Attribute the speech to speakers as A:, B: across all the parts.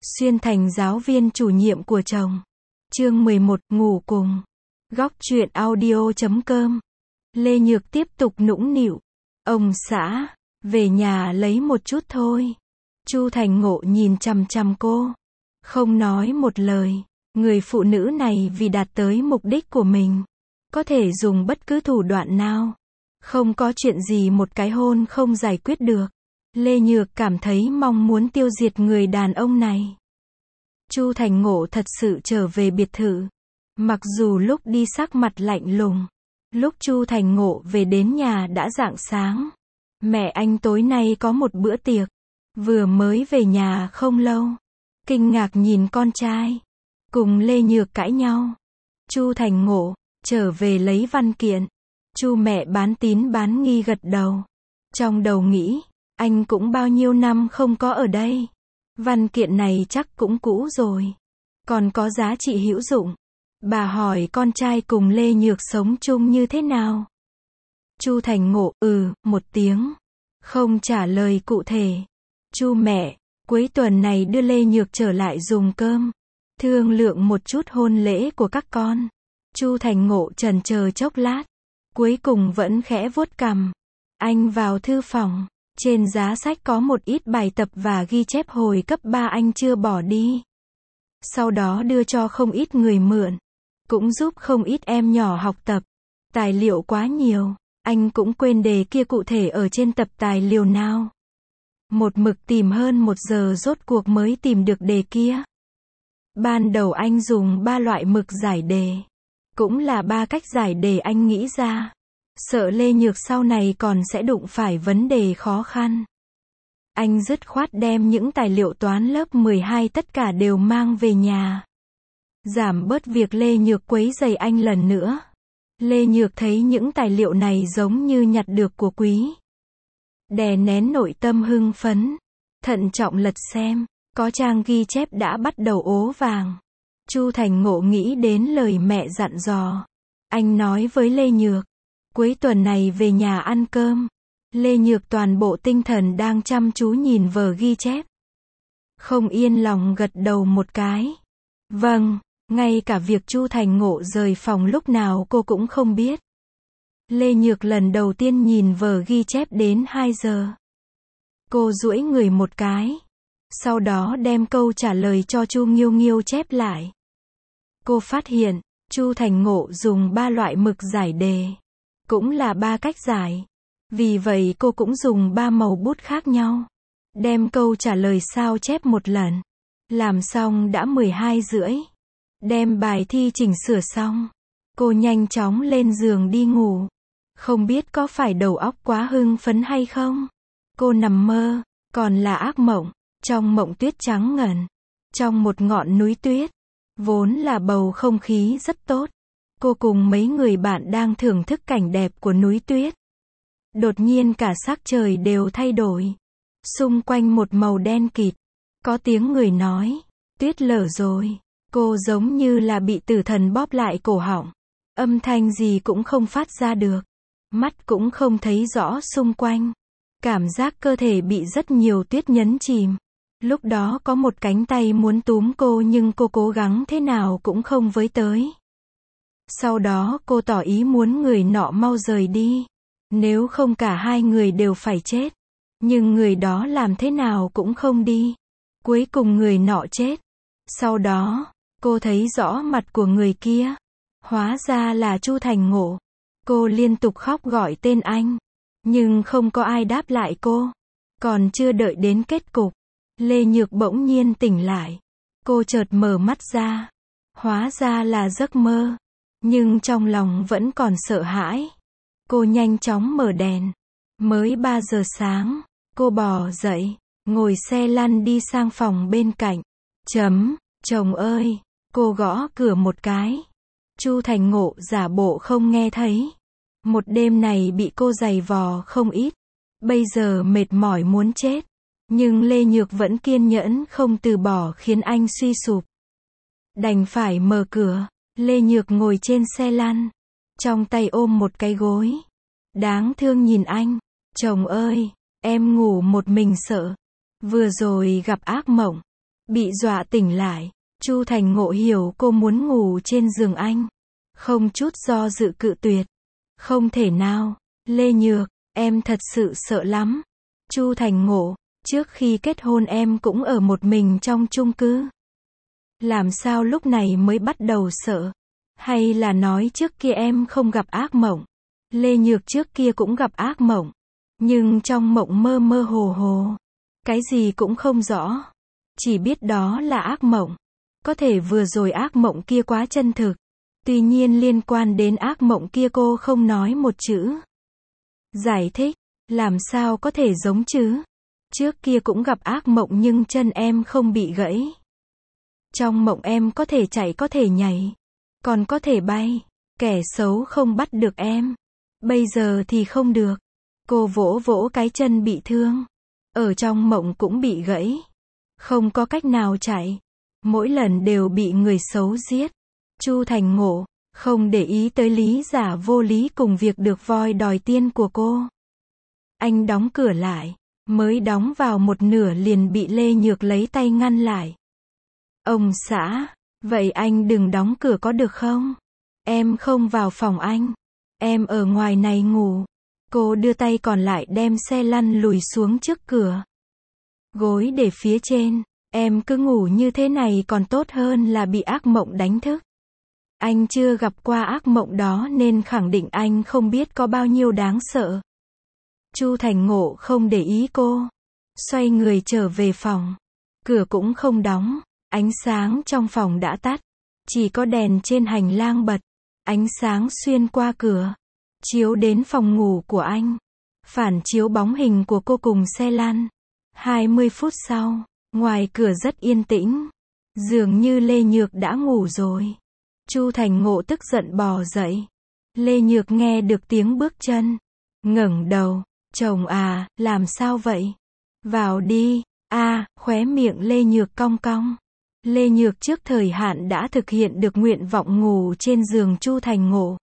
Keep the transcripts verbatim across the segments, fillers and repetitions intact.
A: xuyên thành giáo viên chủ nhiệm của chồng. Chương mười một, ngủ cùng. Góc truyện audio chấm com. Lê Nhược tiếp tục nũng nịu. Ông xã, về nhà lấy một chút thôi. Chu Thành Ngộ nhìn chằm chằm cô, không nói một lời. Người phụ nữ này vì đạt tới mục đích của mình, có thể dùng bất cứ thủ đoạn nào. Không có chuyện gì một cái hôn không giải quyết được. Lê Nhược cảm thấy mong muốn tiêu diệt người đàn ông này. Chu Thành Ngộ thật sự trở về biệt thự. Mặc dù lúc đi sắc mặt lạnh lùng. Lúc Chu Thành Ngộ về đến nhà đã rạng sáng. Mẹ anh tối nay có một bữa tiệc. Vừa mới về nhà không lâu. Kinh ngạc nhìn con trai. Cùng Lê Nhược cãi nhau. Chu Thành Ngộ, trở về lấy văn kiện. Chu mẹ bán tín bán nghi gật đầu. Trong đầu nghĩ, anh cũng bao nhiêu năm không có ở đây. Văn kiện này chắc cũng cũ rồi. Còn có giá trị hữu dụng. Bà hỏi con trai cùng Lê Nhược sống chung như thế nào. Chu Thành Ngộ, ừ, một tiếng. Không trả lời cụ thể. Chu mẹ, cuối tuần này đưa Lê Nhược trở lại dùng cơm. Thương lượng một chút hôn lễ của các con. Chu Thành Ngộ chần chờ chốc lát. Cuối cùng vẫn khẽ vuốt cằm. Anh vào thư phòng. Trên giá sách có một ít bài tập và ghi chép hồi cấp ba anh chưa bỏ đi. Sau đó đưa cho không ít người mượn. Cũng giúp không ít em nhỏ học tập. Tài liệu quá nhiều. Anh cũng quên đề kia cụ thể ở trên tập tài liệu nào. Một mực tìm hơn một giờ rốt cuộc mới tìm được đề kia. Ban đầu anh dùng ba loại mực giải đề. Cũng là ba cách giải đề anh nghĩ ra. Sợ Lê Nhược sau này còn sẽ đụng phải vấn đề khó khăn. Anh dứt khoát đem những tài liệu toán lớp mười hai tất cả đều mang về nhà. Giảm bớt việc Lê Nhược quấy rầy anh lần nữa. Lê Nhược thấy những tài liệu này giống như nhặt được của quý. Đè nén nội tâm hưng phấn. Thận trọng lật xem. Có trang ghi chép đã bắt đầu ố vàng. Chu Thành Ngộ nghĩ đến lời mẹ dặn dò. Anh nói với Lê Nhược. Cuối tuần này về nhà ăn cơm. Lê Nhược toàn bộ tinh thần đang chăm chú nhìn vở ghi chép. Không yên lòng gật đầu một cái. Vâng, ngay cả việc Chu Thành Ngộ rời phòng lúc nào cô cũng không biết. Lê Nhược lần đầu tiên nhìn vở ghi chép đến hai giờ. Cô duỗi người một cái. Sau đó đem câu trả lời cho Chu Nghiêu Nghiêu chép lại. Cô phát hiện, Chu Thành Ngộ dùng ba loại mực giải đề. Cũng là ba cách giải. Vì vậy cô cũng dùng ba màu bút khác nhau. Đem câu trả lời sao chép một lần. Làm xong đã mười hai rưỡi. Đem bài thi chỉnh sửa xong. Cô nhanh chóng lên giường đi ngủ. Không biết có phải đầu óc quá hưng phấn hay không? Cô nằm mơ, còn là ác mộng. Trong mộng tuyết trắng ngần. Trong một ngọn núi tuyết. Vốn là bầu không khí rất tốt. Cô cùng mấy người bạn đang thưởng thức cảnh đẹp của núi tuyết. Đột nhiên cả sắc trời đều thay đổi. Xung quanh một màu đen kịt. Có tiếng người nói. Tuyết lở rồi. Cô giống như là bị tử thần bóp lại cổ họng. Âm thanh gì cũng không phát ra được. Mắt cũng không thấy rõ xung quanh. Cảm giác cơ thể bị rất nhiều tuyết nhấn chìm. Lúc đó có một cánh tay muốn túm cô nhưng cô cố gắng thế nào cũng không với tới. Sau đó cô tỏ ý muốn người nọ mau rời đi. Nếu không cả hai người đều phải chết. Nhưng người đó làm thế nào cũng không đi. Cuối cùng người nọ chết. Sau đó, cô thấy rõ mặt của người kia. Hóa ra là Chu Thành Ngộ. Cô liên tục khóc gọi tên anh. Nhưng không có ai đáp lại cô. Còn chưa đợi đến kết cục. Lê Nhược bỗng nhiên tỉnh lại. Cô chợt mở mắt ra. Hóa ra là giấc mơ. Nhưng trong lòng vẫn còn sợ hãi. Cô nhanh chóng mở đèn. Mới ba giờ sáng. Cô bò dậy. Ngồi xe lăn đi sang phòng bên cạnh. Chấm, chồng ơi. Cô gõ cửa một cái. Chu Thành Ngộ giả bộ không nghe thấy. Một đêm này bị cô giày vò không ít. Bây giờ mệt mỏi muốn chết. Nhưng Lê Nhược vẫn kiên nhẫn không từ bỏ khiến anh suy sụp. Đành phải mở cửa. Lê Nhược ngồi trên xe lăn. Trong tay ôm một cái gối. Đáng thương nhìn anh. Chồng ơi, em ngủ một mình sợ. Vừa rồi gặp ác mộng. Bị dọa tỉnh lại, Chu Thành Ngộ hiểu cô muốn ngủ trên giường anh. Không chút do dự cự tuyệt. Không thể nào, Lê Nhược, em thật sự sợ lắm. Chu Thành Ngộ, trước khi kết hôn em cũng ở một mình trong chung cư. Làm sao lúc này mới bắt đầu sợ? Hay là nói trước kia em không gặp ác mộng? Lê Nhược trước kia cũng gặp ác mộng. Nhưng trong mộng mơ mơ hồ hồ. Cái gì cũng không rõ. Chỉ biết đó là ác mộng. Có thể vừa rồi ác mộng kia quá chân thực. Tuy nhiên liên quan đến ác mộng kia cô không nói một chữ. Giải thích, làm sao có thể giống chứ? Trước kia cũng gặp ác mộng nhưng chân em không bị gãy. Trong mộng em có thể chạy có thể nhảy. Còn có thể bay. Kẻ xấu không bắt được em. Bây giờ thì không được. Cô vỗ vỗ cái chân bị thương. Ở trong mộng cũng bị gãy. Không có cách nào chạy. Mỗi lần đều bị người xấu giết. Chu Thành Ngộ, không để ý tới lý giả vô lý cùng việc được voi đòi tiên của cô. Anh đóng cửa lại. Mới đóng vào một nửa liền bị Lê Nhược lấy tay ngăn lại. Ông xã, vậy anh đừng đóng cửa có được không? Em không vào phòng anh. Em ở ngoài này ngủ. Cô đưa tay còn lại đem xe lăn lùi xuống trước cửa. Gối để phía trên. Em cứ ngủ như thế này còn tốt hơn là bị ác mộng đánh thức. Anh chưa gặp qua ác mộng đó nên khẳng định anh không biết có bao nhiêu đáng sợ. Chu Thành Ngộ không để ý cô. Xoay người trở về phòng. Cửa cũng không đóng. Ánh sáng trong phòng đã tắt. Chỉ có đèn trên hành lang bật. Ánh sáng xuyên qua cửa. Chiếu đến phòng ngủ của anh. Phản chiếu bóng hình của cô cùng xe lăn. hai mươi phút sau, ngoài cửa rất yên tĩnh. Dường như Lê Nhược đã ngủ rồi. Chu Thành Ngộ tức giận bò dậy. Lê Nhược nghe được tiếng bước chân. Ngẩng đầu. Chồng à, làm sao vậy? Vào đi. A, à, khóe miệng Lê Nhược cong cong. Lê Nhược trước thời hạn đã thực hiện được nguyện vọng ngủ trên giường Chu Thành Ngộ.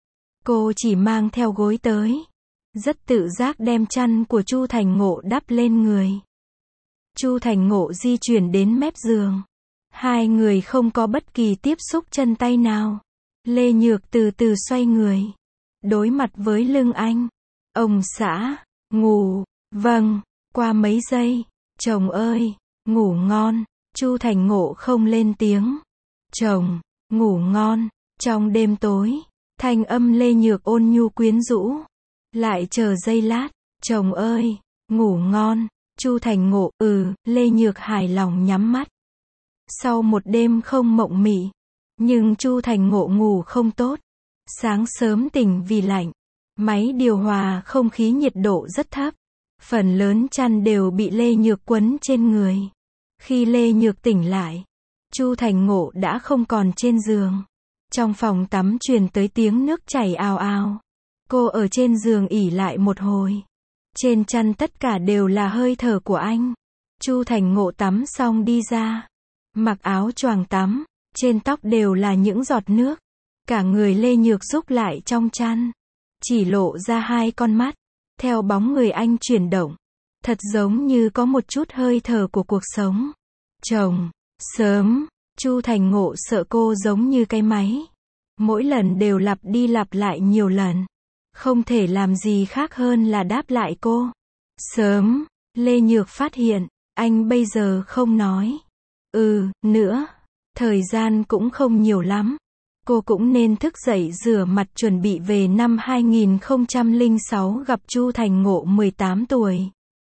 A: Cô chỉ mang theo gối tới. Rất tự giác đem chăn của Chu Thành Ngộ đắp lên người. Chu Thành Ngộ di chuyển đến mép giường. Hai người không có bất kỳ tiếp xúc chân tay nào. Lê Nhược từ từ xoay người. Đối mặt với lưng anh. Ông xã, ngủ, vâng, qua mấy giây. Chồng ơi, ngủ ngon. Chu Thành Ngộ không lên tiếng. Chồng, ngủ ngon. Trong đêm tối, thanh âm Lê Nhược ôn nhu quyến rũ. Lại chờ giây lát. Chồng ơi, ngủ ngon. Chu Thành Ngộ, ừ, Lê Nhược hài lòng nhắm mắt. Sau một đêm không mộng mị. Nhưng Chu Thành Ngộ ngủ không tốt. Sáng sớm tỉnh vì lạnh. Máy điều hòa không khí nhiệt độ rất thấp. Phần lớn chăn đều bị Lê Nhược quấn trên người. Khi Lê Nhược tỉnh lại, Chu Thành Ngộ đã không còn trên giường. Trong phòng tắm truyền tới tiếng nước chảy ào ào. Cô ở trên giường ỉ lại một hồi. Trên chăn tất cả đều là hơi thở của anh. Chu Thành Ngộ tắm xong đi ra. Mặc áo choàng tắm. Trên tóc đều là những giọt nước. Cả người Lê Nhược rúc lại trong chăn. Chỉ lộ ra hai con mắt. Theo bóng người anh chuyển động. Thật giống như có một chút hơi thở của cuộc sống. Chồng, sớm. Chu Thành Ngộ sợ cô giống như cái máy. Mỗi lần đều lặp đi lặp lại nhiều lần. Không thể làm gì khác hơn là đáp lại cô. Sớm. Lê Nhược phát hiện, anh bây giờ không nói. Ừ, nữa. Thời gian cũng không nhiều lắm. Cô cũng nên thức dậy rửa mặt chuẩn bị về năm hai nghìn không trăm lẻ sáu gặp Chu Thành Ngộ mười tám tuổi.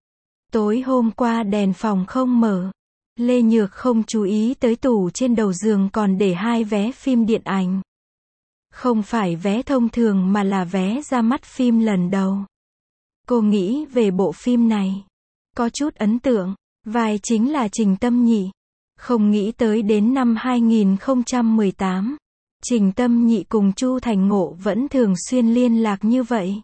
A: Tối hôm qua đèn phòng không mở. Lê Nhược không chú ý tới tủ trên đầu giường còn để hai vé phim điện ảnh. Không phải vé thông thường mà là vé ra mắt phim lần đầu. Cô nghĩ về bộ phim này. Có chút ấn tượng. Vai chính là Trình Tâm Nhị. Không nghĩ tới đến năm hai nghìn không trăm mười tám. Trình Tâm Nhị cùng Chu Thành Ngộ vẫn thường xuyên liên lạc như vậy.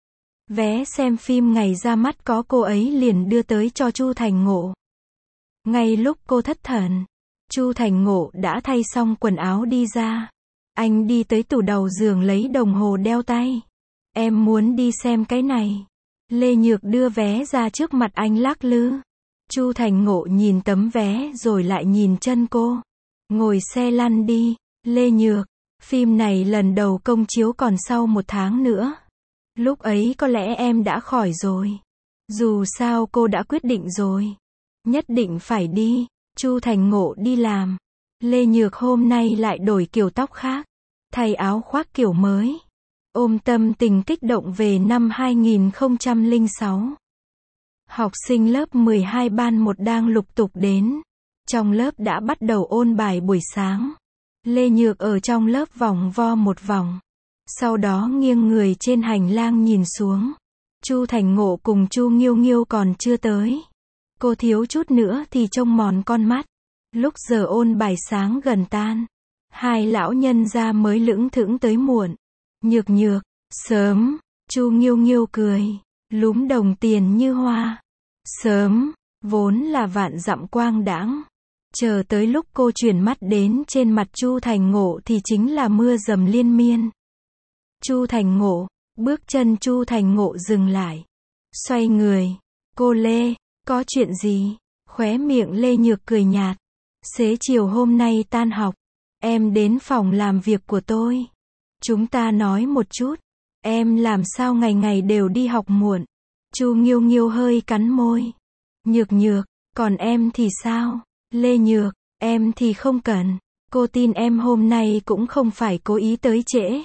A: Vé xem phim ngày ra mắt có cô ấy liền đưa tới cho Chu Thành Ngộ. Ngay lúc cô thất thần, Chu Thành Ngộ đã thay xong quần áo đi ra. Anh đi tới tủ đầu giường lấy đồng hồ đeo tay. Em muốn đi xem cái này. Lê Nhược đưa vé ra trước mặt anh lắc lư. Chu Thành Ngộ nhìn tấm vé rồi lại nhìn chân cô. Ngồi xe lăn đi, Lê Nhược. Phim này lần đầu công chiếu còn sau một tháng nữa. Lúc ấy có lẽ em đã khỏi rồi. Dù sao cô đã quyết định rồi. Nhất định phải đi. Chu Thành Ngộ đi làm. Lê Nhược hôm nay lại đổi kiểu tóc khác. Thay áo khoác kiểu mới. Ôm tâm tình kích động về năm hai nghìn không trăm lẻ sáu. Học sinh lớp mười hai ban một đang lục tục đến. Trong lớp đã bắt đầu ôn bài buổi sáng. Lê Nhược ở trong lớp vòng vo một vòng. Sau đó nghiêng người trên hành lang nhìn xuống. Chu Thành Ngộ cùng Chu Nghiêu Nghiêu còn chưa tới. Cô thiếu chút nữa thì trông mòn con mắt. Lúc giờ ôn bài sáng gần tan. Hai lão nhân gia mới lững thững tới muộn. Nhược Nhược, sớm. Chu Nghiêu Nghiêu cười. Lúm đồng tiền như hoa. Sớm, vốn là vạn dặm quang đãng. Chờ tới lúc cô chuyển mắt đến trên mặt Chu Thành Ngộ thì chính là mưa dầm liên miên. Chu Thành Ngộ, bước chân Chu Thành Ngộ dừng lại. Xoay người. Cô Lê, có chuyện gì? Khóe miệng Lê Nhược cười nhạt. Xế chiều hôm nay tan học. Em đến phòng làm việc của tôi. Chúng ta nói một chút. Em làm sao ngày ngày đều đi học muộn? Chu Nghiêu Nghiêu hơi cắn môi. Nhược Nhược, còn em thì sao? Lê Nhược, em thì không cần. Cô tin em hôm nay cũng không phải cố ý tới trễ.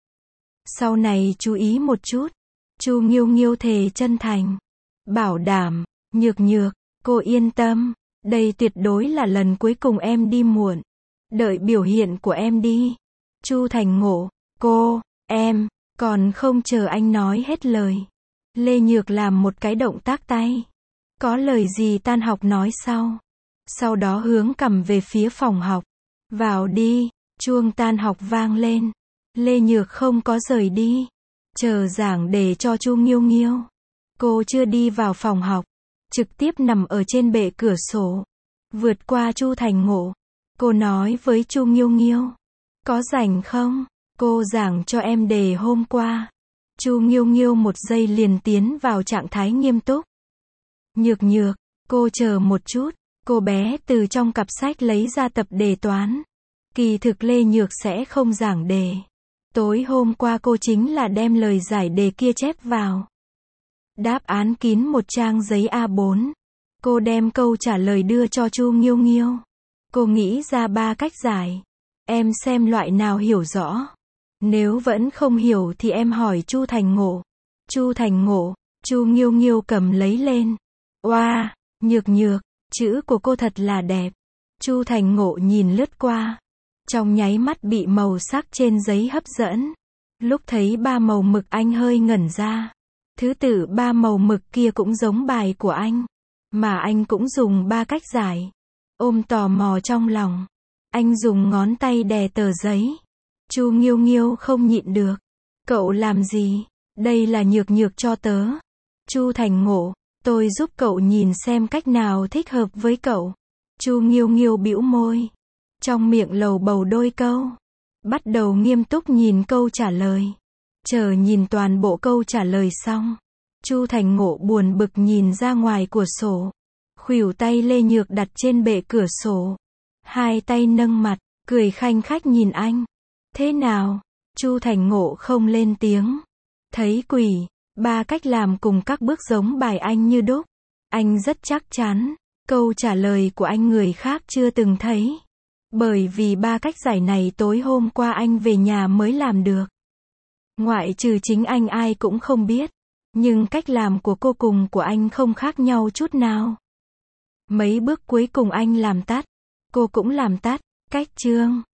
A: Sau này chú ý một chút. Chu Nghiêu Nghiêu thề chân thành. Bảo đảm, Nhược Nhược, cô yên tâm. Đây tuyệt đối là lần cuối cùng em đi muộn. Đợi biểu hiện của em đi. Chu Thành Ngộ, cô, em, còn không chờ anh nói hết lời. Lê Nhược làm một cái động tác tay. Có lời gì tan học nói sau. Sau đó hướng cằm về phía phòng học. Vào đi, chuông tan học vang lên. Lê Nhược không có rời đi. Chờ giảng đề cho Chu Nghiêu Nghiêu. Cô chưa đi vào phòng học. Trực tiếp nằm ở trên bệ cửa sổ. Vượt qua Chu Thành Ngộ. Cô nói với Chu Nghiêu Nghiêu. Có rảnh không? Cô giảng cho em đề hôm qua. Chu Nghiêu Nghiêu một giây liền tiến vào trạng thái nghiêm túc. Nhược Nhược, cô chờ một chút. Cô bé từ trong cặp sách lấy ra tập đề toán. Kỳ thực Lê Nhược sẽ không giảng đề. Tối hôm qua cô chính là đem lời giải đề kia chép vào. Đáp án kín một trang giấy A bốn. Cô đem câu trả lời đưa cho Chu Nghiêu Nghiêu. Cô nghĩ ra ba cách giải. Em xem loại nào hiểu rõ. Nếu vẫn không hiểu thì em hỏi Chu Thành Ngộ. Chu Thành Ngộ, Chu Nghiêu Nghiêu cầm lấy lên. Oa, wow, Nhược Nhược, chữ của cô thật là đẹp. Chu Thành Ngộ nhìn lướt qua. Trong nháy mắt bị màu sắc trên giấy hấp dẫn. Lúc thấy ba màu mực anh hơi ngẩn ra. Thứ tự ba màu mực kia cũng giống bài của anh. Mà anh cũng dùng ba cách giải. Ôm tò mò trong lòng. Anh dùng ngón tay đè tờ giấy. Chu Nghiêu Nghiêu không nhịn được. Cậu làm gì? Đây là Nhược Nhược cho tớ. Chu Thành Ngộ, tôi giúp cậu nhìn xem cách nào thích hợp với cậu. Chu Nghiêu Nghiêu bĩu môi. Trong miệng lầu bầu đôi câu. Bắt đầu nghiêm túc nhìn câu trả lời. Chờ nhìn toàn bộ câu trả lời xong. Chu Thành Ngộ buồn bực nhìn ra ngoài cửa sổ. Khuỷu tay Lê Nhược đặt trên bệ cửa sổ. Hai tay nâng mặt, cười khanh khách nhìn anh. Thế nào? Chu Thành Ngộ không lên tiếng. Thấy quỷ, ba cách làm cùng các bước giống bài anh như đúc. Anh rất chắc chắn, câu trả lời của anh người khác chưa từng thấy. Bởi vì ba cách giải này tối hôm qua anh về nhà mới làm được. Ngoại trừ chính anh ai cũng không biết. Nhưng cách làm của cô cùng của anh không khác nhau chút nào. Mấy bước cuối cùng anh làm tắt. Cô cũng làm tắt. Cách chương.